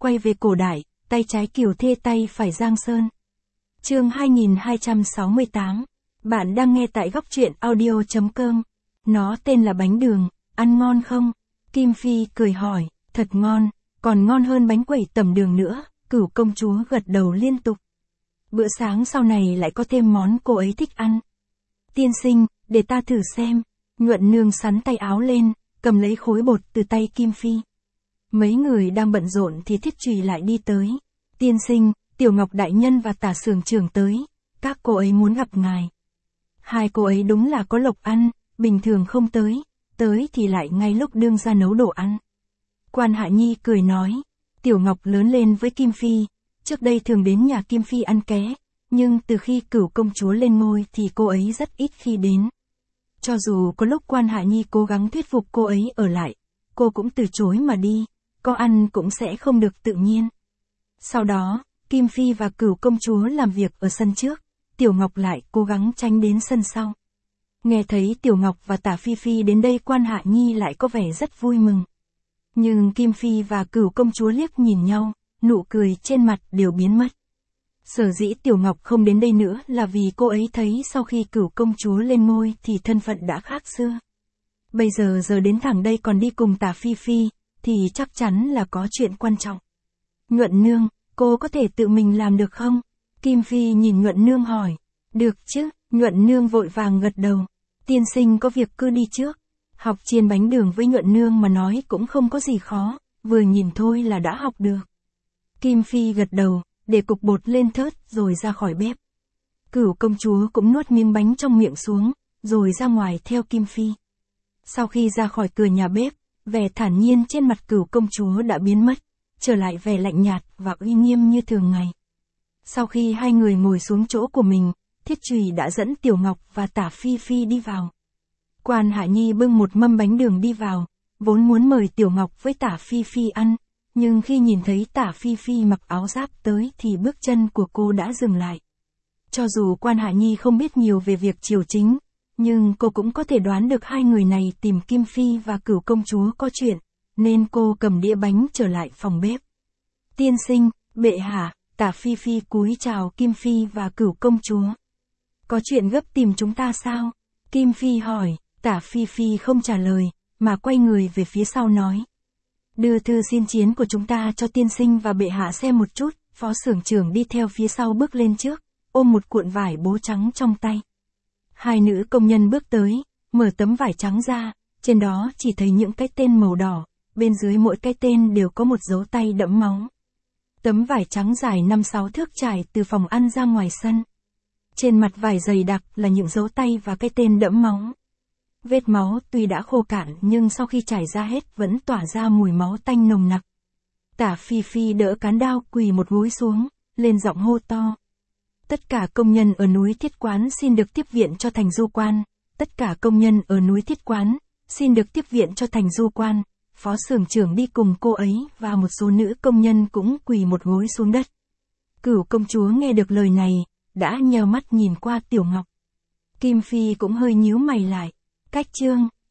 quay về cổ đại, tay trái Kiều Thê tay phải Giang Sơn. Chương 2268. Bạn đang nghe tại góc truyện audio.com. Nó tên là bánh đường, ăn ngon không? Kim Phi cười hỏi, thật ngon, còn ngon hơn bánh quẩy tẩm đường nữa, Cửu công chúa gật đầu liên tục. Bữa sáng sau này lại có thêm món cô ấy thích ăn. Tiên sinh, để ta thử xem. Nhuận Nương sắn tay áo lên, cầm lấy khối bột từ tay Kim Phi. Mấy người đang bận rộn thì Thiết Trùy lại đi tới. Tiên sinh, Tiểu Ngọc đại nhân và Tả Xưởng trưởng tới, các cô ấy muốn gặp ngài. Hai cô ấy đúng là có lộc ăn, bình thường không tới thì lại ngay lúc đương ra nấu đồ ăn. Quan Hạ Nhi cười nói, Tiểu Ngọc lớn lên với Kim Phi, trước đây thường đến nhà Kim Phi ăn ké, nhưng từ khi Cửu công chúa lên ngôi thì cô ấy rất ít khi đến. Cho dù có lúc Quan Hạ Nhi cố gắng thuyết phục cô ấy ở lại, cô cũng từ chối mà đi, có ăn cũng sẽ không được tự nhiên. Sau đó, Kim Phi và Cửu công chúa làm việc ở sân trước, Tiểu Ngọc lại cố gắng tránh đến sân sau. Nghe thấy Tiểu Ngọc và Tả Phi Phi đến đây Quan Hạ Nhi lại có vẻ rất vui mừng. Nhưng Kim Phi và Cửu công chúa liếc nhìn nhau, nụ cười trên mặt đều biến mất. Sở dĩ Tiểu Ngọc không đến đây nữa là vì cô ấy thấy sau khi Cửu công chúa lên ngôi thì thân phận đã khác xưa. Bây giờ đến thẳng đây còn đi cùng Tả Phi Phi, thì chắc chắn là có chuyện quan trọng. Nhuận Nương, cô có thể tự mình làm được không? Kim Phi nhìn Nhuận Nương hỏi. Được chứ, Nhuận Nương vội vàng gật đầu. Tiên sinh có việc cứ đi trước. Học chiên bánh đường với Nhuận Nương mà nói cũng không có gì khó, vừa nhìn thôi là đã học được. Kim Phi gật đầu, để cục bột lên thớt rồi ra khỏi bếp. Cửu công chúa cũng nuốt miếng bánh trong miệng xuống, rồi ra ngoài theo Kim Phi. Sau khi ra khỏi cửa nhà bếp, vẻ thản nhiên trên mặt Cửu công chúa đã biến mất, trở lại vẻ lạnh nhạt và uy nghiêm như thường ngày. Sau khi hai người ngồi xuống chỗ của mình, Thiết Trùy đã dẫn Tiểu Ngọc và Tả Phi Phi đi vào. Quan Hạ Nhi bưng một mâm bánh đường đi vào, vốn muốn mời Tiểu Ngọc với Tả Phi Phi ăn, nhưng khi nhìn thấy Tả Phi Phi mặc áo giáp tới thì bước chân của cô đã dừng lại. Cho dù Quan Hạ Nhi không biết nhiều về việc triều chính, nhưng cô cũng có thể đoán được hai người này tìm Kim Phi và Cửu công chúa có chuyện, nên cô cầm đĩa bánh trở lại phòng bếp. Tiên sinh, bệ hạ, Tả Phi Phi cúi chào Kim Phi và Cửu công chúa. Có chuyện gấp tìm chúng ta sao? Kim Phi hỏi, Tả Phi Phi không trả lời, mà quay người về phía sau nói. Đưa thư xin chiến của chúng ta cho tiên sinh và bệ hạ xem một chút. Phó xưởng trưởng đi theo phía sau bước lên trước, ôm một cuộn vải bố trắng trong tay. Hai nữ công nhân bước tới, mở tấm vải trắng ra, trên đó chỉ thấy những cái tên màu đỏ, bên dưới mỗi cái tên đều có một dấu tay đẫm máu. Tấm vải trắng dài 5-6 thước trải từ phòng ăn ra ngoài sân. Trên mặt vải dày đặc là những dấu tay và cái tên đẫm máu. Vết máu tuy đã khô cạn nhưng sau khi trải ra hết vẫn tỏa ra mùi máu tanh nồng nặc. Tả Phi Phi đỡ cán đao quỳ một gối xuống, lên giọng hô to. Tất cả công nhân ở núi Thiết Quán xin được tiếp viện cho thành Du Quan. Tất cả công nhân ở núi Thiết Quán xin được tiếp viện cho thành Du Quan. Phó xưởng trưởng đi cùng cô ấy và một số nữ công nhân cũng quỳ một gối xuống đất. Cửu công chúa nghe được lời này, đã nheo mắt nhìn qua Tiểu Ngọc. Kim Phi cũng hơi nhíu mày lại. Cách chương